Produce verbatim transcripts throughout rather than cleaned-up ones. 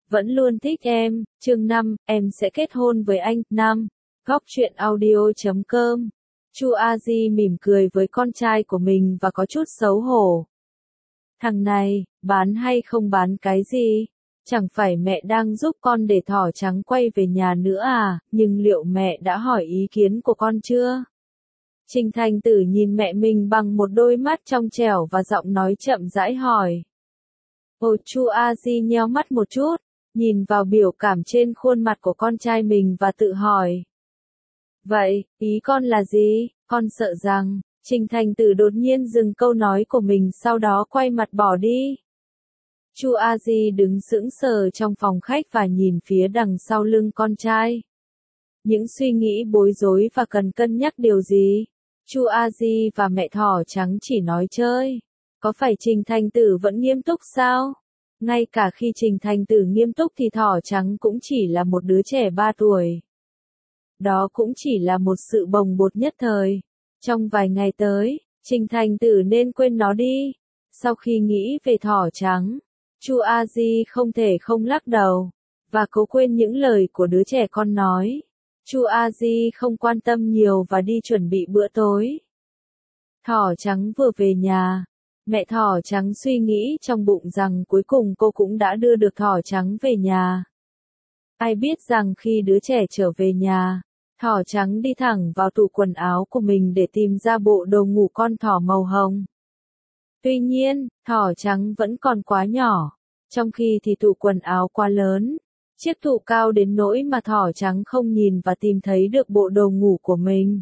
vẫn luôn thích em. Chương năm, em sẽ kết hôn với anh. năm. Góc truyện audio chấm com. Chu A Di mỉm cười với con trai của mình và có chút xấu hổ. Thằng này, bán hay không bán cái gì? Chẳng phải mẹ đang giúp con để thỏ trắng quay về nhà nữa à, nhưng liệu mẹ đã hỏi ý kiến của con chưa? Trình Thành Tử nhìn mẹ mình bằng một đôi mắt trong trẻo và giọng nói chậm rãi hỏi. Ồ, Chu A Di nheo mắt một chút, nhìn vào biểu cảm trên khuôn mặt của con trai mình và tự hỏi. Vậy, ý con là gì? Con sợ rằng, Trình Thành Tử đột nhiên dừng câu nói của mình sau đó quay mặt bỏ đi. Chu A Di đứng sững sờ trong phòng khách và nhìn phía đằng sau lưng con trai. Những suy nghĩ bối rối và cần cân nhắc điều gì? Chu A Di và mẹ thỏ trắng chỉ nói chơi. Có phải Trình Thành Tử vẫn nghiêm túc sao? Ngay cả khi Trình Thành Tử nghiêm túc thì thỏ trắng cũng chỉ là một đứa trẻ ba tuổi. Đó cũng chỉ là một sự bồng bột nhất thời. Trong vài ngày tới, Trình Thành Tử nên quên nó đi. Sau khi nghĩ về thỏ trắng, Chu A Di không thể không lắc đầu, và cố quên những lời của đứa trẻ con nói. Chu A Di không quan tâm nhiều và đi chuẩn bị bữa tối. Thỏ trắng vừa về nhà, mẹ thỏ trắng suy nghĩ trong bụng rằng cuối cùng cô cũng đã đưa được thỏ trắng về nhà. Ai biết rằng khi đứa trẻ trở về nhà, thỏ trắng đi thẳng vào tủ quần áo của mình để tìm ra bộ đồ ngủ con thỏ màu hồng. Tuy nhiên, thỏ trắng vẫn còn quá nhỏ, trong khi thì tủ quần áo quá lớn. Chiếc tủ cao đến nỗi mà thỏ trắng không nhìn và tìm thấy được bộ đồ ngủ của mình.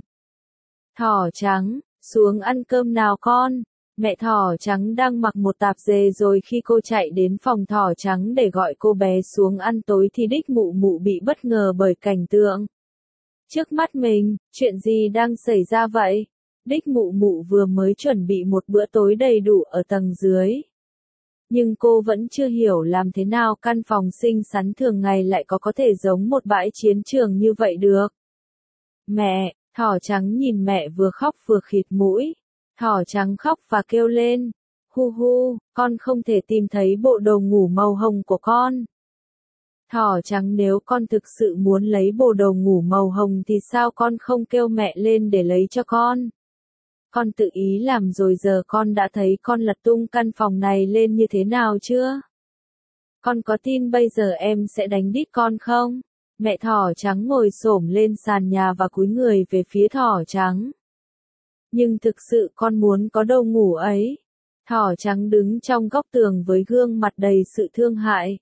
Thỏ trắng, xuống ăn cơm nào con. Mẹ thỏ trắng đang mặc một tạp dề rồi khi cô chạy đến phòng thỏ trắng để gọi cô bé xuống ăn tối thì đích mụ mụ bị bất ngờ bởi cảnh tượng. Trước mắt mình, chuyện gì đang xảy ra vậy? Đích mụ mụ vừa mới chuẩn bị một bữa tối đầy đủ ở tầng dưới. Nhưng cô vẫn chưa hiểu làm thế nào căn phòng xinh xắn thường ngày lại có có thể giống một bãi chiến trường như vậy được. Mẹ, thỏ trắng nhìn mẹ vừa khóc vừa khịt mũi. Thỏ trắng khóc và kêu lên. Hu hu, con không thể tìm thấy bộ đồ ngủ màu hồng của con. Thỏ trắng, nếu con thực sự muốn lấy bộ đồ ngủ màu hồng thì sao con không kêu mẹ lên để lấy cho con? Con tự ý làm rồi, giờ con đã thấy con lật tung căn phòng này lên như thế nào chưa? Con có tin bây giờ em sẽ đánh đít con không? Mẹ thỏ trắng ngồi xổm lên sàn nhà và cúi người về phía thỏ trắng. Nhưng thực sự con muốn có đồ ngủ ấy. Thỏ trắng đứng trong góc tường với gương mặt đầy sự thương hại.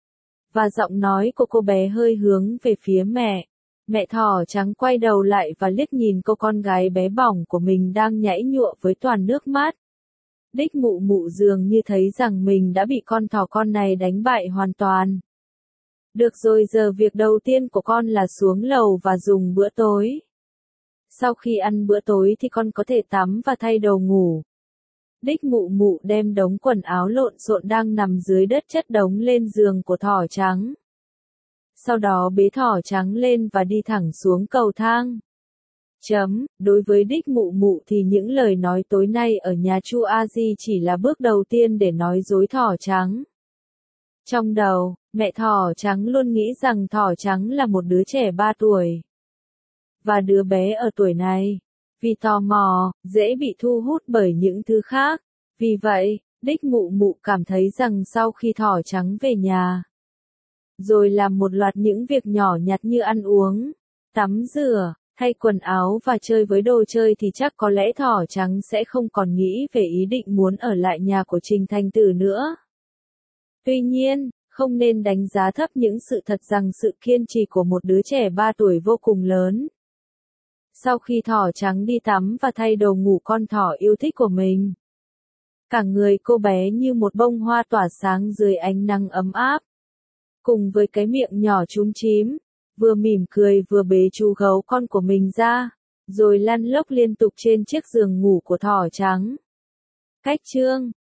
Và giọng nói của cô bé hơi hướng về phía mẹ. Mẹ thỏ trắng quay đầu lại và liếc nhìn cô con gái bé bỏng của mình đang nhảy nhụa với toàn nước mắt. Đích mụ mụ dường như thấy rằng mình đã bị con thỏ con này đánh bại hoàn toàn. Được rồi, giờ việc đầu tiên của con là xuống lầu và dùng bữa tối. Sau khi ăn bữa tối thì con có thể tắm và thay đồ ngủ. Đích mụ mụ đem đống quần áo lộn xộn đang nằm dưới đất chất đống lên giường của thỏ trắng. Sau đó bế thỏ trắng lên và đi thẳng xuống cầu thang. Chấm, đối với đích mụ mụ thì những lời nói tối nay ở nhà Chu A Di chỉ là bước đầu tiên để nói dối thỏ trắng. Trong đầu, mẹ thỏ trắng luôn nghĩ rằng thỏ trắng là một đứa trẻ ba tuổi. Và đứa bé ở tuổi này, vì tò mò, dễ bị thu hút bởi những thứ khác. Vì vậy, đích mụ mụ cảm thấy rằng sau khi thỏ trắng về nhà, rồi làm một loạt những việc nhỏ nhặt như ăn uống, tắm rửa, thay quần áo và chơi với đồ chơi thì chắc có lẽ thỏ trắng sẽ không còn nghĩ về ý định muốn ở lại nhà của Trình Thành Tử nữa. Tuy nhiên, không nên đánh giá thấp những sự thật rằng sự kiên trì của một đứa trẻ ba tuổi vô cùng lớn. Sau khi thỏ trắng đi tắm và thay đồ ngủ con thỏ yêu thích của mình, cả người cô bé như một bông hoa tỏa sáng dưới ánh nắng ấm áp. Cùng với cái miệng nhỏ chúm chím, vừa mỉm cười vừa bế chú gấu con của mình ra, rồi lăn lóc liên tục trên chiếc giường ngủ của thỏ trắng. Cách chương